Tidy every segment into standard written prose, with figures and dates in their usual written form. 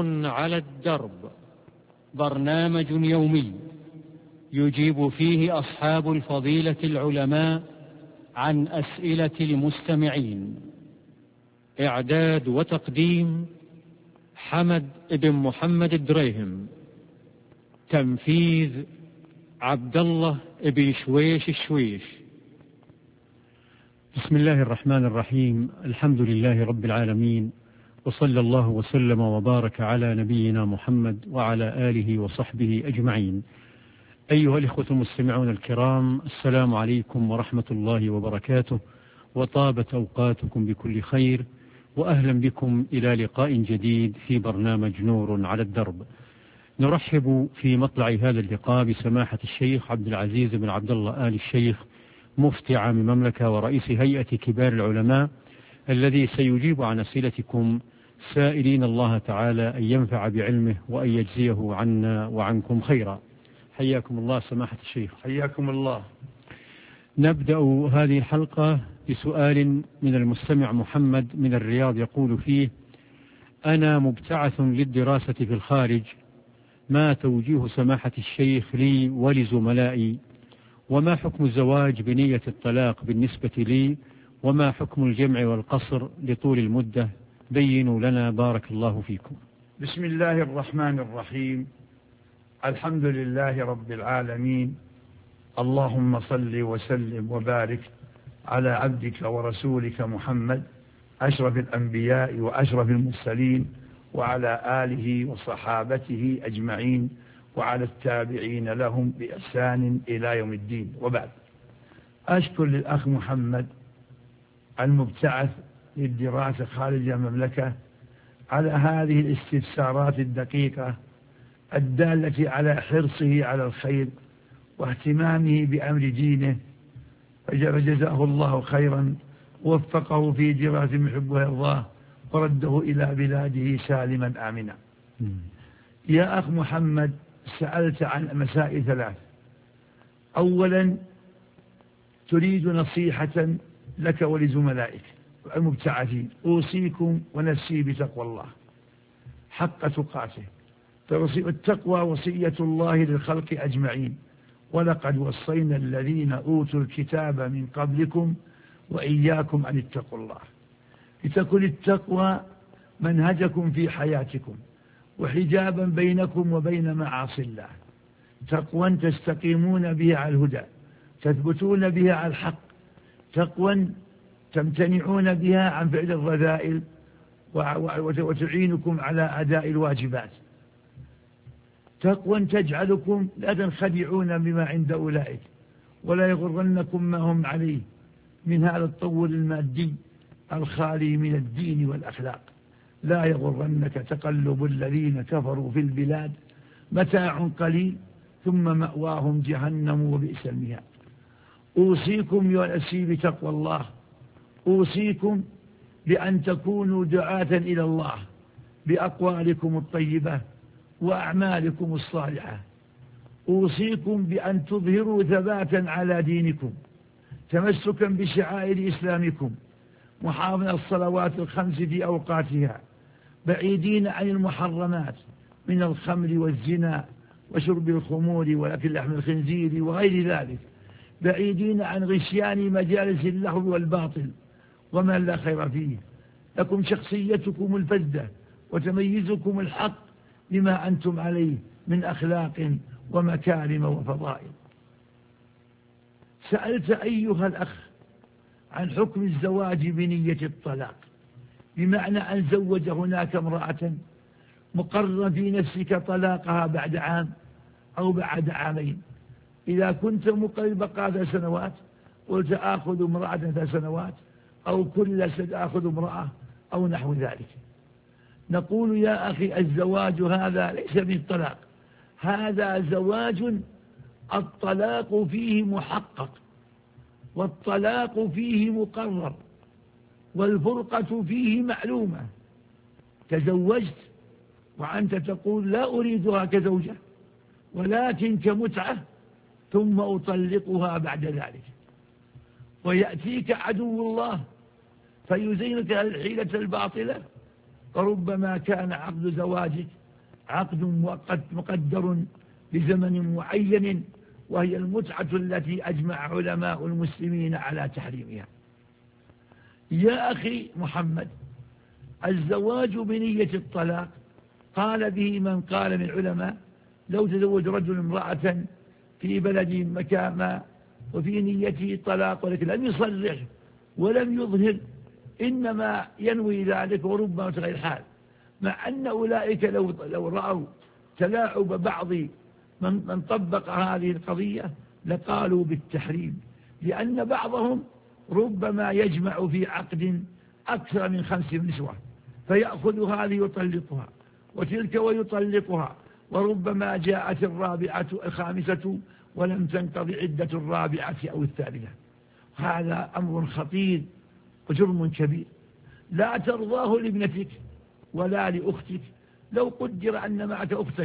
على الدرب، برنامج يومي يجيب فيه أصحاب الفضيلة العلماء عن أسئلة المستمعين. إعداد وتقديم حمد بن محمد الدريهم. تنفيذ عبد الله بن شويش الشويش. بسم الله الرحمن الرحيم. الحمد لله رب العالمين، وصلى الله وسلم وبارك على نبينا محمد وعلى آله وصحبه أجمعين. أيها الإخوة المستمعون الكرام، السلام عليكم ورحمة الله وبركاته، وطابت أوقاتكم بكل خير، وأهلا بكم إلى لقاء جديد في برنامج نور على الدرب. نرحب في مطلع هذا اللقاء بسماحة الشيخ عبد العزيز بن عبد الله آل الشيخ، مفتي عام المملكة ورئيس هيئة كبار العلماء، الذي سيجيب عن أسئلتكم، سائلين الله تعالى أن ينفع بعلمه وأن يجزيه عنا وعنكم خيرا. حياكم الله سماحة الشيخ. حياكم الله. نبدأ هذه الحلقة بسؤال من المستمع محمد من الرياض، يقول فيه: أنا مبتعث للدراسة في الخارج، ما توجيه سماحة الشيخ لي ولزملائي؟ وما حكم الزواج بنية الطلاق بالنسبة لي؟ وما حكم الجمع والقصر لطول المدة؟ بينوا لنا بارك الله فيكم. بسم الله الرحمن الرحيم. الحمد لله رب العالمين، اللهم صل وسلم وبارك على عبدك ورسولك محمد، أشرف الأنبياء وأشرف المرسلين، وعلى آله وصحابته أجمعين، وعلى التابعين لهم بإحسان إلى يوم الدين، وبعد. أشكر للأخ محمد المبتعث للدراسة خارج المملكة على هذه الاستفسارات الدقيقة الدالة على حرصه على الخير واهتمامه بأمر دينه، فجزاه الله خيرا، ووفقه في دراسة يحب ويرضاه، ورده إلى بلاده سالما آمنا. يا أخ محمد، سألت عن مسائل ثلاث. أولا، تريد نصيحة لك ولزملائك المبتعثين. أوصيكم ونفسي بتقوى الله حق تقاته، التقوى وصية الله للخلق أجمعين، ولقد وصينا الذين أوتوا الكتاب من قبلكم وإياكم أن اتقوا الله، لتكن التقوى منهجكم في حياتكم وحجابا بينكم وبين معاصي الله، تقوى تستقيمون بها على الهدى، تثبتون بها على الحق، تقوى تمتنعون بها عن فعل الرذائل، وتعينكم على أداء الواجبات، تقوى تجعلكم لا تنخدعون بما عند أولئك، ولا يغرنكم ما هم عليه من هذا التطور المادي الخالي من الدين والأخلاق. لا يغرنك تقلب الذين كفروا في البلاد، متاع قليل ثم مأواهم جهنم وبئس المهاد. أوصيكم يا نفسي بتقوى الله، أوصيكم بأن تكونوا دعاة إلى الله بأقوالكم الطيبة وأعمالكم الصالحة. أوصيكم بأن تظهروا ثباتا على دينكم، تمسكا بشعائر إسلامكم، محافظة الصلوات الخمس في أوقاتها، بعيدين عن المحرمات من الخمر والزنا وشرب الخمور وأكل لحم الخنزير وغير ذلك، بعيدين عن غشيان مجالس اللهو والباطل وما لا خير فيه. لكم شخصيتكم الفذة وتميزكم الحق بما أنتم عليه من أخلاق ومكارم وفضائل. سألت أيها الأخ عن حكم الزواج بنية الطلاق، بمعنى أن زوج هناك امرأة مقرر في نفسك طلاقها بعد عام أو بعد عامين. إذا كنت مقرر بقى 3 سنوات، قلت آخذ امرأة 3 سنوات، أو كل سنة آخذ امرأة، أو نحو ذلك. نقول يا أخي الزواج هذا ليس من طلاق، هذا زواج الطلاق فيه محقق، والطلاق فيه مقرر، والفرقة فيه معلومة. تزوجت وأنت تقول لا أريدها كزوجة ولكن كمتعة، ثم أطلقها بعد ذلك، ويأتيك عدو الله فيزينك الحيلة الباطلة فربما كان عقد زواجك عقد مقدر بزمن معين، وهي المتعة التي أجمع علماء المسلمين على تحريمها. يا أخي محمد، الزواج بنية الطلاق قال به من قال من العلماء: لو تزوج رجل امرأة في بلد مكان ما وفي نيته طلاق، ولكن لم يصرح ولم يظهر، إنما ينوي ذلك وربما تغير الحال، مع أن أولئك لو رأوا تلاعب بعض من طبق هذه القضية لقالوا بالتحريم، لأن بعضهم ربما يجمع في عقد أكثر من 5 نسوة، فيأخذ هذه ويطلقها وتلك ويطلقها، وربما جاءت الرابعة الخامسة ولم تنقضي عدة الرابعة أو الثالثة. هذا أمر خطير وجرم كبير لا ترضاه لابنتك ولا لأختك. لو قدر أن معك أختك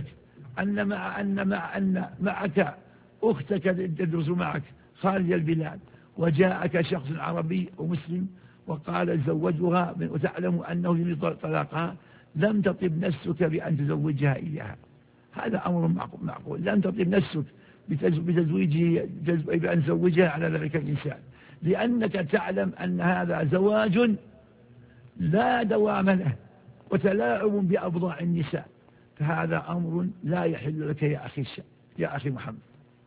أن معك أختك تدرس معك خارج البلاد، وجاءك شخص عربي ومسلم وقال زوجها وتعلم أنه يريد طلاقها، لم تطب نفسك بأن تزوجها إياها. هذا أمر معقول. لم تطب نفسك بأن تزوجها على ذلك الإنسان، لأنك تعلم أن هذا زواج لا دوام له وتلاعب بأبضاع النساء، فهذا أمر لا يحل لك يا أخي محمد.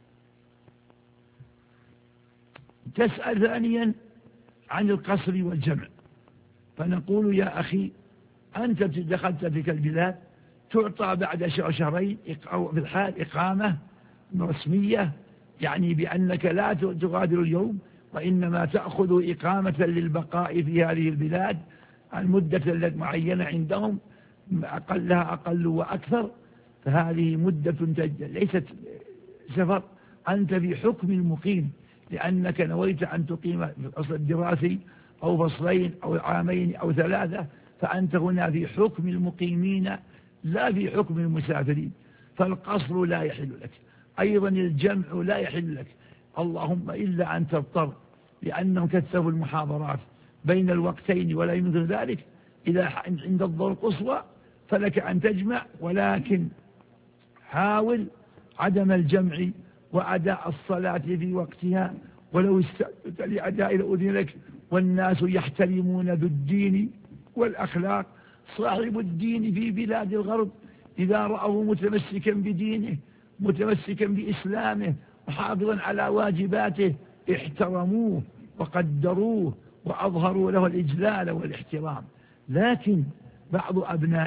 تسأل ثانيا عن القصر والجمع، فنقول: يا أخي، أنت دخلت تلك البلاد تعطى بعد شهرين في الحال إقامة رسمية، يعني بأنك لا تغادر اليوم، وإنما تأخذ إقامة للبقاء في هذه البلاد المدة المعينة عندهم، أقلها أقل وأكثر، فهذه مدة ليست سفر، أنت في حكم المقيم، لأنك نويت أن تقيم في الفصل الدراسي أو فصلين أو عامين أو 3، فأنت هنا في حكم المقيمين لا في حكم المسافرين، فالقصر لا يحل لك، أيضا الجمع لا يحل لك، اللهم إلا أن تضطر، لأنهم كثفوا المحاضرات بين الوقتين ولا يمكن ذلك. إذا عند الضرورة القصوى فلك أن تجمع، ولكن حاول عدم الجمع وأداء الصلاة في وقتها، ولو استأذنت لأداء الأذن لك، والناس يحترمون بالدين والأخلاق. صاحب الدين في بلاد الغرب إذا رأوا متمسكا بدينه متمسكا بإسلامه وحافظا على واجباته احترموه وقدروه وأظهروا له الإجلال والاحترام. لكن بعض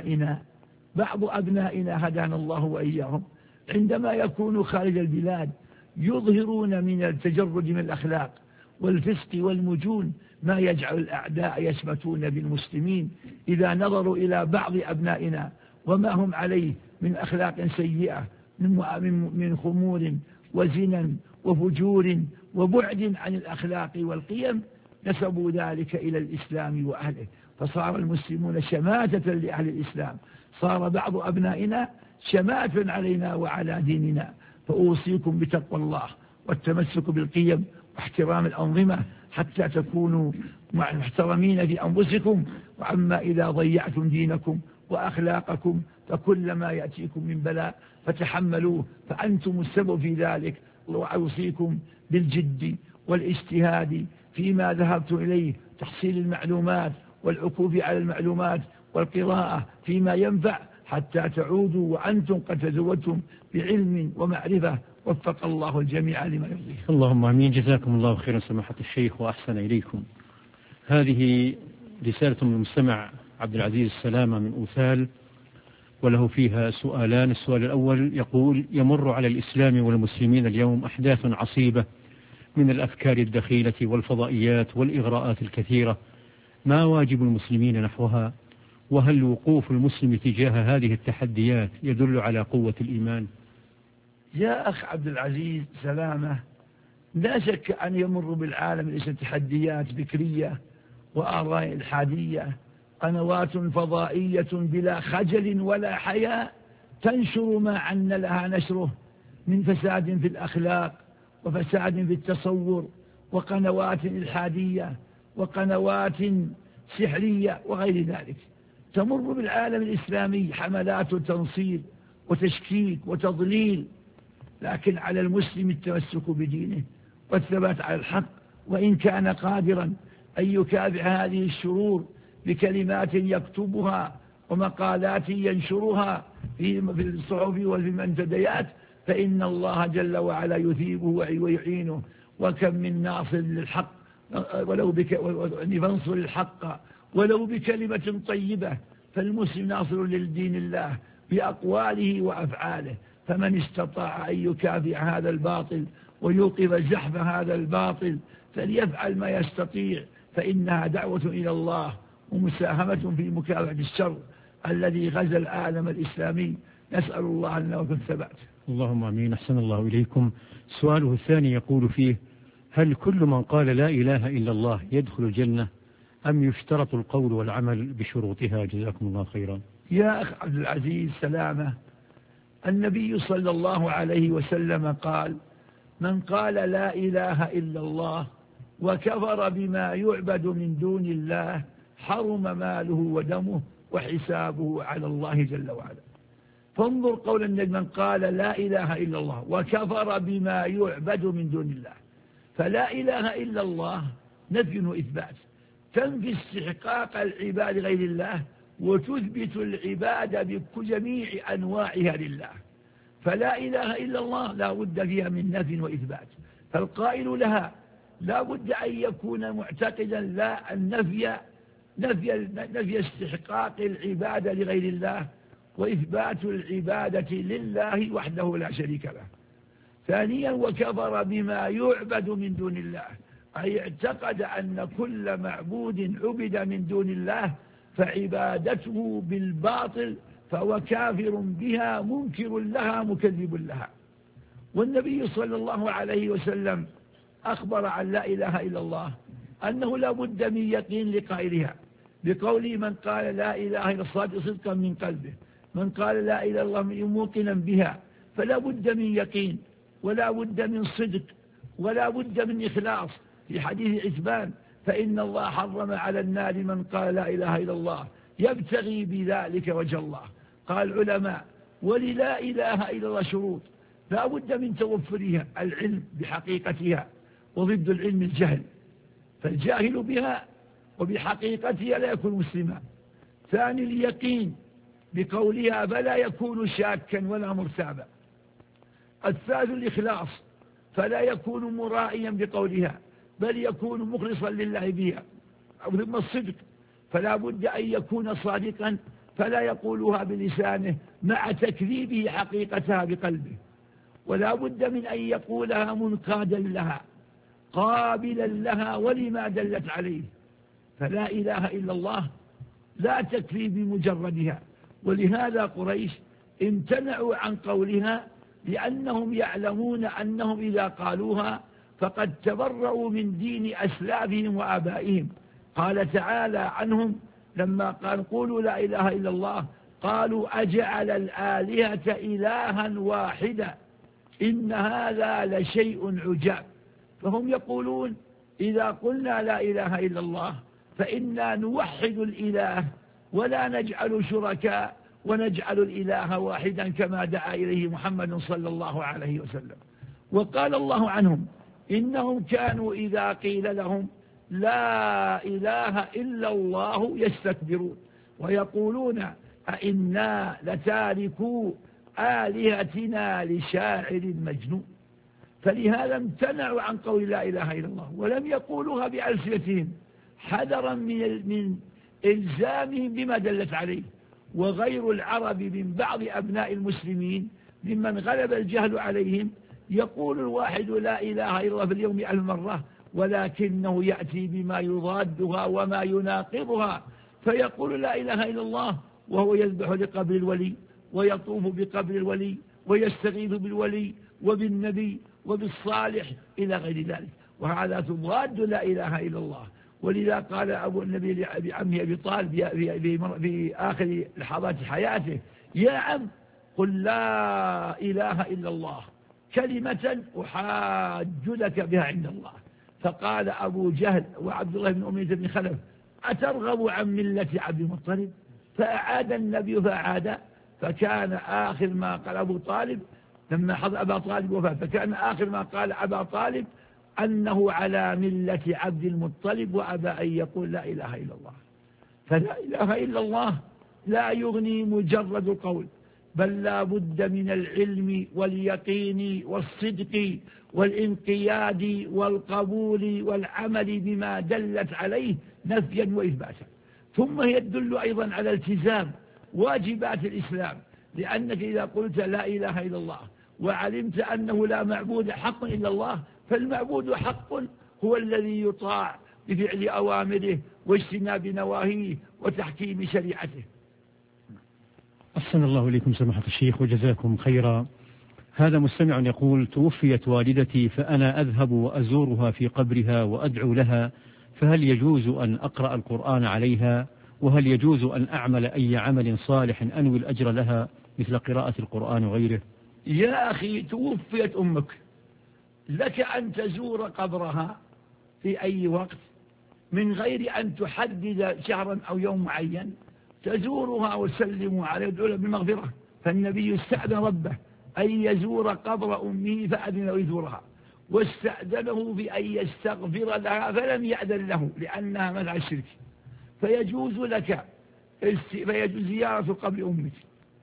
أبنائنا هدانا الله وإياهم عندما يكونوا خارج البلاد يظهرون من التجرد من الأخلاق والفسق والمجون ما يجعل الأعداء يشمتون بالمسلمين إذا نظروا إلى بعض أبنائنا وما هم عليه من أخلاق سيئة من خمور وزنا وفجور وبعد عن الأخلاق والقيم، نسبوا ذلك إلى الإسلام وأهله، فصار المسلمون شماتة لأهل الإسلام، صار بعض أبنائنا شماتة علينا وعلى ديننا. فأوصيكم بتقوى الله والتمسك بالقيم واحترام الأنظمة حتى تكونوا محترمين في أنفسكم. وعما إذا ضيعتم دينكم وأخلاقكم فكل ما يأتيكم من بلاء فتحملوه، فأنتم السبب في ذلك. وأوصيكم بالجد والاجتهاد فيما ذهبتم إليه، تحصيل المعلومات والعكوف على المعلومات والقراءة فيما ينفع حتى تعودوا وأنتم قد تزودتم بعلم ومعرفة. وفق الله الجميع لما يرضيه. اللهم آمين. جزاكم الله خيرا سماحة الشيخ وأحسن إليكم. هذه رسالة من المستمع عبد العزيز السلامة من أوثال، وله فيها سؤالان. السؤال الأول يقول: يمر على الإسلام والمسلمين اليوم أحداث عصيبة من الأفكار الدخيلة والفضائيات والإغراءات الكثيرة، ما واجب المسلمين نحوها؟ وهل وقوف المسلم تجاه هذه التحديات يدل على قوة الإيمان؟ يا أخ عبد العزيز سلامة، لا شك أن يمر بالعالم الإسلامي تحديات فكرية وآراء إلحادية، قنوات فضائية بلا خجل ولا حياء تنشر ما عن لها نشره من فساد في الأخلاق وفساد في التصور، وقنوات إلحادية وقنوات سحرية وغير ذلك. تمر بالعالم الإسلامي حملات تنصير وتشكيك وتضليل، لكن على المسلم التمسك بدينه والثبات على الحق، وإن كان قادرا أن يكافح هذه الشرور بكلمات يكتبها ومقالات ينشرها في الصحف وفي المنتديات، فإن الله جل وعلا يثيبه ويعينه. وكم من ناصر للحق فانصر الحق ولو بكلمة طيبة، فالمسلم ناصر للدين الله بأقواله وأفعاله. فمن استطاع أن يكافئ هذا الباطل ويوقف زحف هذا الباطل فليفعل ما يستطيع، فإنها دعوة إلى الله ومساهمة في مكافحة الشر الذي غزا العالم الإسلامي. نسأل الله لنا وكم الثبات. اللهم آمين. أحسن الله إليكم. سؤاله الثاني يقول فيه: هل كل من قال لا إله إلا الله يدخل الجنة أم يشترط القول والعمل بشروطها؟ جزاكم الله خيرا. يا أخ عبد العزيز سلامة، النبي صلى الله عليه وسلم قال: من قال لا إله إلا الله وكفر بما يعبد من دون الله حرم ماله ودمه وحسابه على الله جل وعلا. فانظر قول النبي: من قال لا إله إلا الله وكفر بما يعبد من دون الله. فلا إله إلا الله نفي وإثبات، تنفي استحقاق العباد غير الله وتثبت العبادة بجميع أنواعها لله. فلا إله إلا الله لا بد فيها من نفي وإثبات، فالقائل لها لا بد أن يكون معتقدا لا نفي استحقاق العبادة لغير الله وإثبات العبادة لله وحده لا شريك له. ثانيا: وكفر بما يعبد من دون الله، أي اعتقد أن كل معبود عبد من دون الله فعبادته بالباطل، فهو كافر بها منكر لها مكذب لها. والنبي صلى الله عليه وسلم أخبر عن لا إله إلا الله أنه لا بد من يقين لقائلها، بقوله: من قال لا إله إلا الله صدقا من قلبه، من قال لا إله إلا الله موقنا بها. فلا بد من يقين ولا بد من صدق ولا بد من إخلاص. في حديث عتبان: فإن الله حرم على النار من قال لا إله إلا الله يبتغي بذلك وجه الله. قال العلماء: وللا إله إلا الله شروط لا بد من توفرها: العلم بحقيقتها، وضد العلم الجهل، فالجاهل بها وبحقيقتها لا يكون مسلما. ثاني: اليقين بقولها فلا يكون شاكا ولا مرتابا. الثالث: الإخلاص، فلا يكون مرائيا بقولها بل يكون مخلصا لله بها. ثم الصدق، فلا بد أن يكون صادقا فلا يقولها بلسانه مع تكذيبه حقيقتها بقلبه، ولا بد من أن يقولها منقادا لها قابلا لها ولما دلت عليه. فلا إله إلا الله لا تكفي بمجردها، ولهذا قريش امتنعوا عن قولها لأنهم يعلمون أنهم إذا قالوها فقد تبرؤوا من دين أسلافهم وآبائهم. قال تعالى عنهم لما قال: قولوا لا إله إلا الله قالوا أجعل الآلهة إلها واحدا إن هذا لشيء عجاب. فهم يقولون: إذا قلنا لا إله إلا الله فإنا نوحد الإله ولا نجعل شركاء ونجعل الإله واحدا كما دعا إليه محمد صلى الله عليه وسلم. وقال الله عنهم: إنهم كانوا إذا قيل لهم لا إله إلا الله يستكبرون ويقولون أئنا لتاركو آلهتنا لشاعر مجنون. فلهذا امتنعوا عن قول لا إله إلا الله ولم يقولوها بألسنتهم حذرا من إلزامهم بما دلت عليه. وغير العرب من بعض أبناء المسلمين ممن غلب الجهل عليهم يقول الواحد لا إله إلا الله في اليوم 1000 مرة، ولكنه يأتي بما يضادها وما يناقضها، فيقول لا إله إلا الله وهو يذبح لقبر الولي ويطوف بقبر الولي ويستغيث بالولي وبالنبي وبالصالح إلى غير ذلك، وهذا تضاد لا إله إلا الله. ولذا قال أبو النبي لعمه أبي طالب في آخر لحظات حياته: يا عم قل لا إله إلا الله كلمة أحاج لك بها عند الله. فقال أبو جهل وعبد الله بن أمية بن خلف: أترغب عن ملة عبد المطلب؟ فأعاد النبي فأعاد، فكان آخر ما قال أبو طالب لما حضر أبا طالب وفاة، فكان آخر ما قال أبا طالب أنه على ملة عبد المطلب وأبى أن يقول لا إله إلا الله. فلا إله إلا الله لا يغني مجرد القول، بل لا بد من العلم واليقين والصدق والانقياد والقبول والعمل بما دلت عليه نفيا وإثباتا. ثم هي تدل أيضا على التزام واجبات الإسلام، لأنك إذا قلت لا إله إلا الله وعلمت أنه لا معبود حق إلا الله، فالمعبود حق هو الذي يطاع بفعل أوامره واجتناب نواهيه وتحكيم شريعته. أحسن الله إليكم سماحة الشيخ وجزاكم خيرا. هذا مستمع يقول: توفيت والدتي فأنا أذهب وأزورها في قبرها وأدعو لها، فهل يجوز أن أقرأ القرآن عليها؟ وهل يجوز أن أعمل أي عمل صالح أنوي الأجر لها مثل قراءة القرآن وغيره؟ يا أخي، توفيت أمك، لك أن تزور قبرها في أي وقت من غير أن تحدد شهرا أو يوم معين، تزورها وتسلم عليها وتدعو لها بالمغفرة. فالنبي استأذن ربه أن يزور قبر أمه فأذن له يزورها، واستأذنه بأن يستغفر لها فلم يأذن له لأنها منع الشرك. فيجوز لك فيجوز زيارة قبر أمك،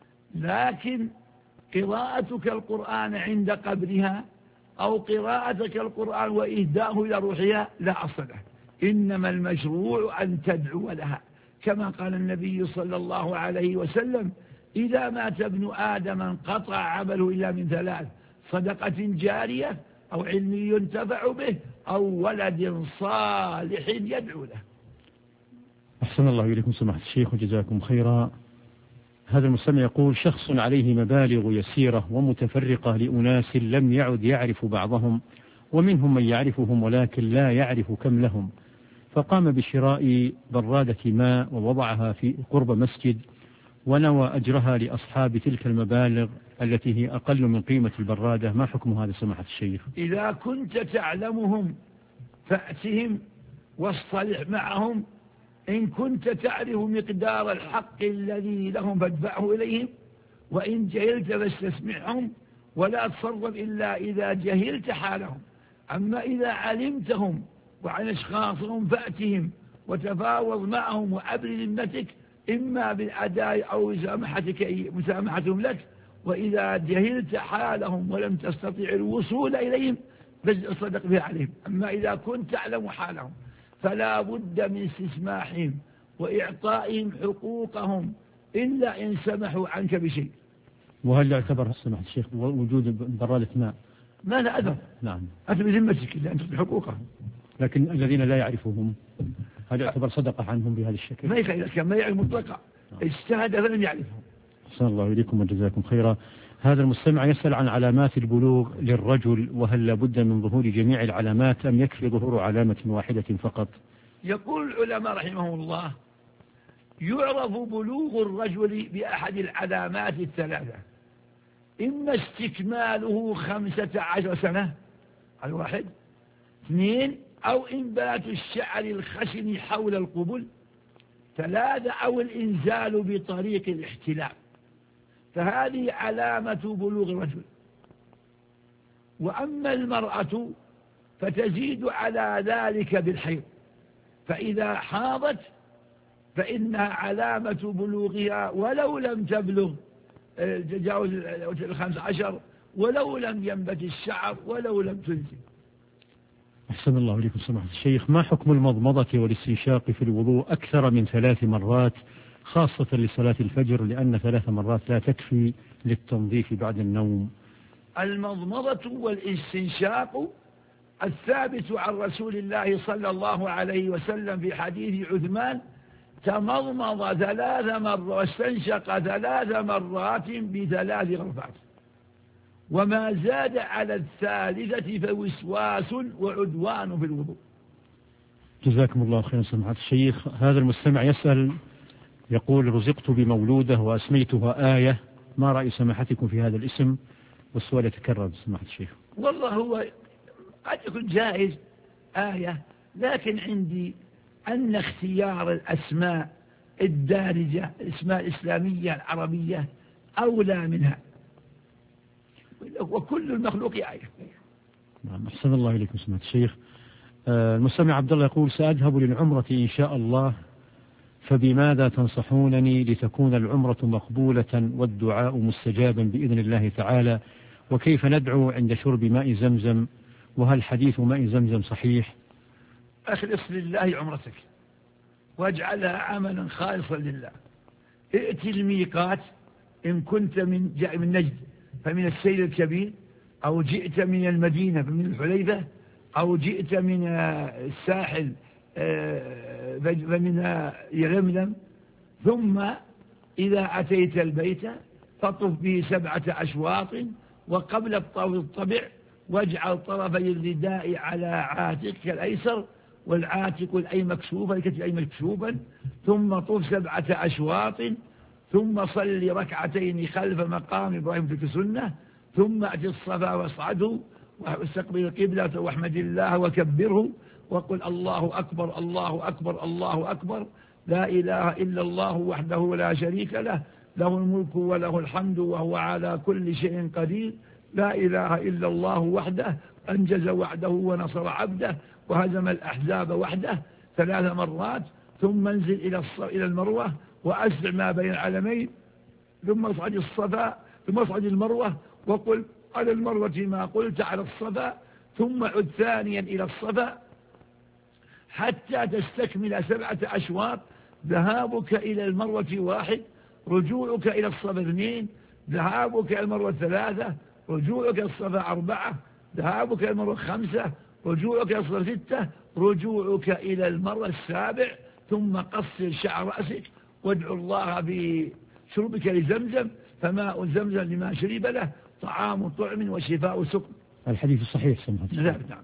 لكن قراءتك القرآن عند قبرها أو قراءتك القرآن وإهداءه إلى روحها لا أصل له، إنما المشروع أن تدعو لها، كما قال النبي صلى الله عليه وسلم: إذا مات ابن آدم انقطع عمله إلا من ثلاث: صدقة جارية أو علم ينتفع به أو ولد صالح يدعو له. أحسن الله إليكم سماحة الشيخ وجزاكم خيرا. هذا المستمع يقول: شخص عليه مبالغ يسيرة ومتفرقة لأناس لم يعد يعرف بعضهم، ومنهم من يعرفهم ولكن لا يعرف كم لهم، فقام بشراء برادة ماء ووضعها في قرب مسجد، ونوى أجرها لأصحاب تلك المبالغ التي هي أقل من قيمة البرادة. ما حكم هذا سماحة الشيخ؟ إذا كنت تعلمهم فأتهم واصطلح معهم، إن كنت تعرف مقدار الحق الذي لهم فادفعه إليهم، وإن جهلت فاستسمعهم ولا تصرف إلا إذا جهلت حالهم. أما إذا علمتهم وعن أشخاصهم فأتهم وتفاوض معهم وأبر ذمتك، إما بالأداء أو مسامحتهم لك، وإذا جهلت حالهم ولم تستطيع الوصول إليهم فاصطدق بها عليهم. أما إذا كنت تعلم حالهم فلا بد من استسماحهم وإعطائهم حقوقهم إلا إن سمحوا عنك بشيء. وهل يعتبر سماحة الشيخ وجود برادة ماء ما لا أذر؟ نعم، أنت بذمتك إلا أنت بحقوقهم، لكن الذين لا يعرفهم هل يعتبر صدقة عنهم بهذا الشكل؟ ما كان ما يعرف مطلقا، اجتهد فلم يعرفهم. أحسن الله إليكم وجزاكم خيرا. هذا المستمع يسأل عن علامات البلوغ للرجل، وهل لابد من ظهور جميع العلامات أم يكفي ظهور علامة واحدة فقط؟ يقول العلماء رحمه الله: يعرف بلوغ الرجل بأحد العلامات الثلاثة: إما استكماله 15 سنة الواحد، 2 أو إنبات الشعر الخشن حول القبل، 3 أو الإنزال بطريق الاحتلام. فهذه علامة بلوغ الرجل. وأما المرأة فتزيد على ذلك بالحيض، فإذا حاضت فإنها علامة بلوغها ولو لم تبلغ تجاوز 15 ولو لم ينبت الشعر ولو لم تنزل. أحسن الله إليكم سماحة الشيخ. ما حكم المضمضة والاستنشاق في الوضوء أكثر من 3 مرات خاصة لصلاة الفجر، لأن 3 مرات لا تكفي للتنظيف بعد النوم؟ المضمضة والاستنشاق الثابت عن رسول الله صلى الله عليه وسلم في حديث عثمان: تمضمض 3 مرات واستنشق 3 مرات ب3 غرفات، وما زاد على الثالثة فوسواس وعدوان في الوضوء. جزاكم الله خيرا سماحة الشيخ. هذا المستمع يسأل يقول: رزقت بمولودة وأسميتها آية، ما رأي سماحتكم في هذا الاسم؟ والسؤال يتكرر سماحة الشيخ. والله هو قد يكون جائز آية، لكن عندي أن اختيار الأسماء الدارجة الأسماء الإسلامية العربية أولى منها، وكل المخلوق يعرف. نعم، أحسن الله إليكم سماحة الشيخ. المستمع عبد الله يقول: سأذهب للعمرة إن شاء الله، فبماذا تنصحونني لتكون العمرة مقبولة والدعاء مستجابا بإذن الله تعالى؟ وكيف ندعو عند شرب ماء زمزم؟ وهل حديث ماء زمزم صحيح؟ أخلص لله عمرتك واجعلها عملا خالصا لله. ائتي الميقات إن كنت من نجد فمن السيل الكبير، أو جئت من المدينة فمن الحليفة، أو جئت من الساحل فمن يلملم. ثم إذا أتيت البيت فطف به 7 أشواط، وقبل الطواف الطبع واجعل طرفي الرداء على عاتقك الأيسر والعاتق الأي مكشوفا الكتف الأي مكشوفا، ثم طف 7 أشواط، ثم صل ركعتين خلف مقام إبراهيم في السنة، ثم أتي الصفا واصعده واستقبل القبلة واحمد الله وكبره وقل الله أكبر الله أكبر الله أكبر، لا إله إلا الله وحده لا شريك له، له الملك وله الحمد وهو على كل شيء قدير، لا إله إلا الله وحده أنجز وعده ونصر عبده وهزم الأحزاب وحده 3 مرات. ثم انزل إلى المروة وأسرع ما بين العلمين، ثم اصعد الصفا، ثم اصعد المروة وقل على المروة ما قلت على الصفا، ثم عد ثانيا إلى الصفا حتى تستكمل 7 أشواط. ذهابك إلى المروة 1، رجوعك إلى الصفا 2، ذهابك إلى المروة 3، رجوعك إلى الصفا 4، ذهابك إلى المروة 5، رجوعك إلى الصفا 6، رجوعك إلى المروة 7. ثم قصر شعر رأسك وادعو الله بشربك لزمزم، فماء زمزم لما شرب له طعام طعم وشفاء سقم. الحديث الصحيح سمعت. نعم،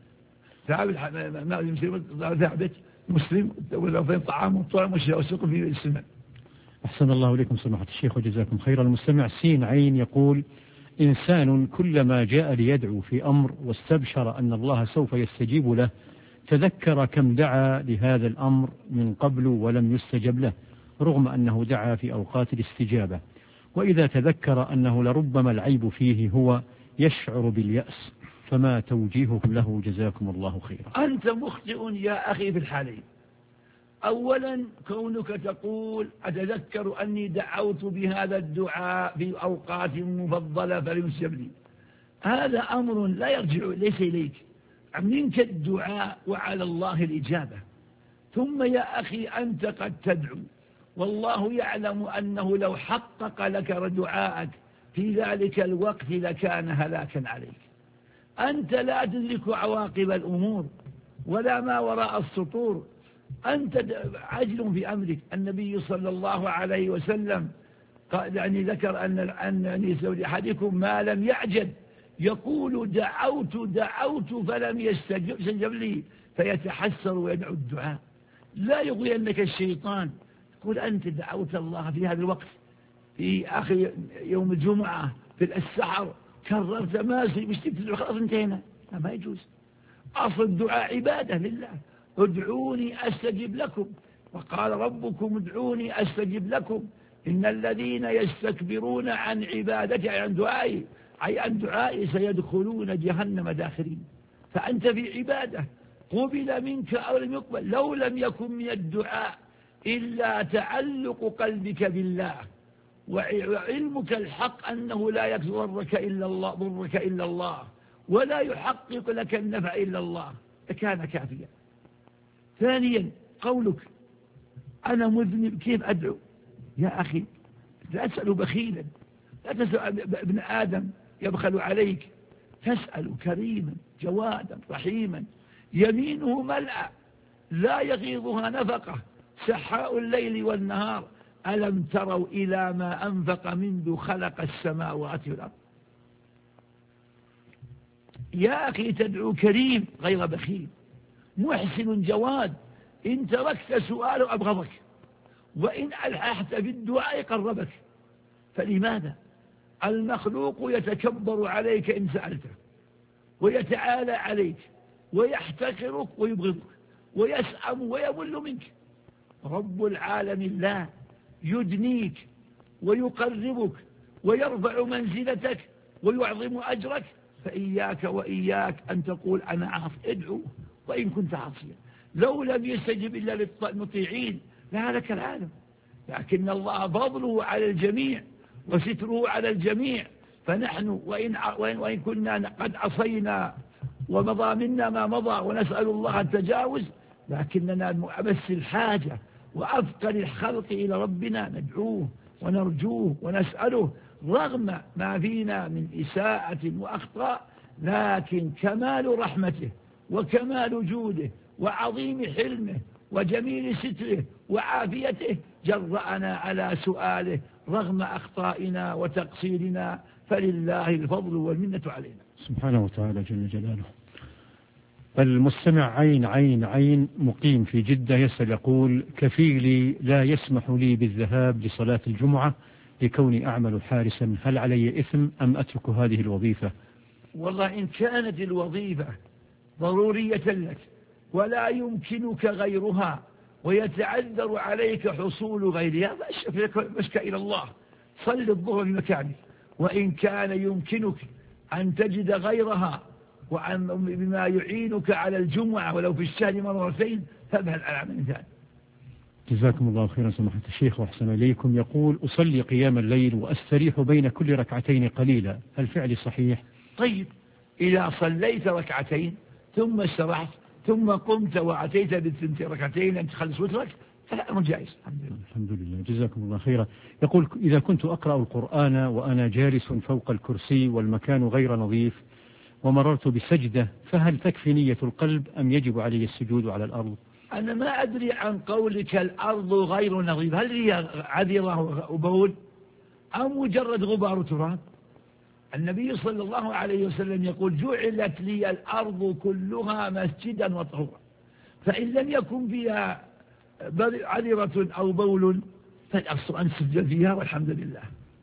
ثابت مسلم واللفظين طعام طعم وشفاء سقم في السنن. أحسن الله إليكم سماحة الشيخ وجزاكم خيرا. المستمع سين عين يقول: إنسان كلما جاء ليدعو في أمر واستبشر أن الله سوف يستجيب له، تذكر كم دعا لهذا الأمر من قبل ولم يستجب له، رغم أنه دعا في أوقات الاستجابة، وإذا تذكر أنه لربما العيب فيه هو يشعر باليأس، فما توجيهكم له جزاكم الله خيرا؟ أنت مخطئ يا أخي في الحالين. أولا كونك تقول أتذكر أني دعوت بهذا الدعاء في أوقات مفضلة فلم يستجب لي، هذا أمر لا يرجع ليس إليك، منك الدعاء وعلى الله الإجابة. ثم يا أخي أنت قد تدعو والله يعلم أنه لو حقق لك دعاءك في ذلك الوقت لكان هلاكا عليك. أنت لا تدرك عواقب الأمور ولا ما وراء السطور، أنت عجل في أمرك. النبي صلى الله عليه وسلم يعني ذكر أن زوج أحدكم ما لم يعجل يقول دعوت فلم يستجب لي، فيتحسر ويدعو الدعاء. لا يغوينك الشيطان، يقول أنت دعوت الله في هذا الوقت في آخر يوم الجمعة في السحر كررت ما مش تدعو خلاص انتهينا، ما يجوز. أصل الدعاء عبادة لله، ادعوني أستجب لكم، وقال ربكم ادعوني أستجب لكم، إن الذين يستكبرون عن عبادتي عن دعائي سيدخلون جهنم داخرين. فأنت في عبادة قبل منك أو لم يقبل. لو لم يكن من الدعاء إلا تعلق قلبك بالله وعلمك الحق أنه لا يضرك إلا الله ولا يحقق لك النفع إلا الله لكان كافيا. ثانيا قولك أنا مذنب كيف أدعو؟ يا أخي لا تسأل بخيلا، لا تسأل ابن آدم يبخل عليك، تسأل كريما جوادا رحيما يمينه ملأ لا يغيضها نفقة سحاء الليل والنهار. ألم تروا إلى ما أنفق منذ خلق السماوات والأرض؟ يا أخي تدعو كريم غير بخيل، محسن جواد، إن تركت سؤاله أبغضك، وإن ألححت بالدعاء قربك. فلماذا؟ المخلوق يتكبر عليك إن سألته، ويتعالى عليك، ويحتقرك ويبغضك، ويسأم ويمل منك. رب العالمين لا، يدنيك ويقربك ويرفع منزلتك ويعظم أجرك، فإياك وإياك أن تقول أنا عاص. ادعو وإن كنت عاصيا، لو لم يستجب إلا للمطيعين لهلك العالم، لكن الله فضله على الجميع وستره على الجميع. فنحن وإن كنا قد عصينا ومضى منا ما مضى ونسأل الله التجاوز، لكننا أمس الحاجة وأفقر الخلق إلى ربنا ندعوه ونرجوه ونسأله رغم ما فينا من إساءة وأخطاء، لكن كمال رحمته وكمال جوده وعظيم حلمه وجميل ستره وعافيته جرأنا على سؤاله رغم أخطائنا وتقصيرنا، فلله الفضل والمنة علينا سبحانه وتعالى جل جلاله. المستمع عين مقيم في جدة يسأل يقول: كفيلي لا يسمح لي بالذهاب لصلاة الجمعة لكوني أعمل حارسا، هل علي إثم أم أترك هذه الوظيفة؟ والله إن كانت الوظيفة ضرورية لك ولا يمكنك غيرها ويتعذر عليك حصول غيرها فاشك إلى الله، صل الظهر بمكانك. وإن كان يمكنك أن تجد غيرها بما يعينك على الجمعة ولو في الشهر مرتين فابحث عن عمل ثاني. جزاكم الله خيرا سماحة الشيخ وأحسن إليكم. يقول: أصلي قيام الليل وأستريح بين كل ركعتين قليلا، هل فعلي صحيح؟ طيب، إذا صليت ركعتين ثم استرحت ثم قمت وأتيت بالثنتين ركعتين أن تخلص وترك فالأمر جائز. الحمد لله جزاكم الله خيرا. يقول: إذا كنت أقرأ القرآن وأنا جالس فوق الكرسي والمكان غير نظيف ومررت بسجدة، فهل تكفي نية القلب أم يجب علي السجود على الأرض؟ أنا ما أدري عن قولك الأرض غير نظيف، هل هي عذرة وبول أو مجرد غبار تراب؟ النبي صلى الله عليه وسلم يقول: جعلت لي الأرض كلها مسجدا وطهورا، فإن لم يكن فيها عذرة أو بول فالأصل أن تسجد فيها والحمد لله.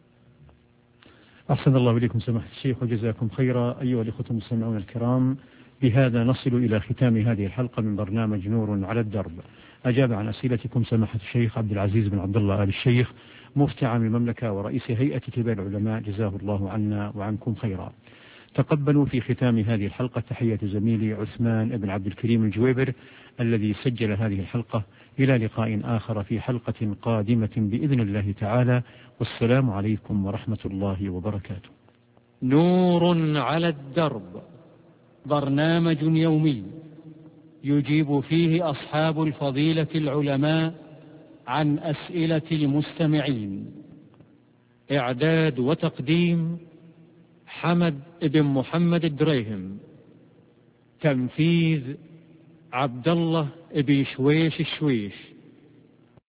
أحسن الله إليكم سماحة الشيخ وجزاكم خيرا. أيها الإخوة المستمعون الكرام، بهذا نصل إلى ختام هذه الحلقة من برنامج نور على الدرب. أجاب عن أسئلتكم سماحة الشيخ عبد العزيز بن عبد الله آل الشيخ، مفتي عام المملكة ورئيس هيئة كبار العلماء، جزاه الله عنا وعنكم خيرا. تقبلوا في ختام هذه الحلقة تحية زميلي عثمان بن عبد الكريم الجويبر الذي سجل هذه الحلقة. إلى لقاء آخر في حلقة قادمة بإذن الله تعالى، والسلام عليكم ورحمة الله وبركاته. نور على الدرب، برنامج يومي يجيب فيه أصحاب الفضيلة العلماء عن أسئلة المستمعين. إعداد وتقديم حمد بن محمد الدريهم. تنفيذ عبد الله بن شويش الشويش.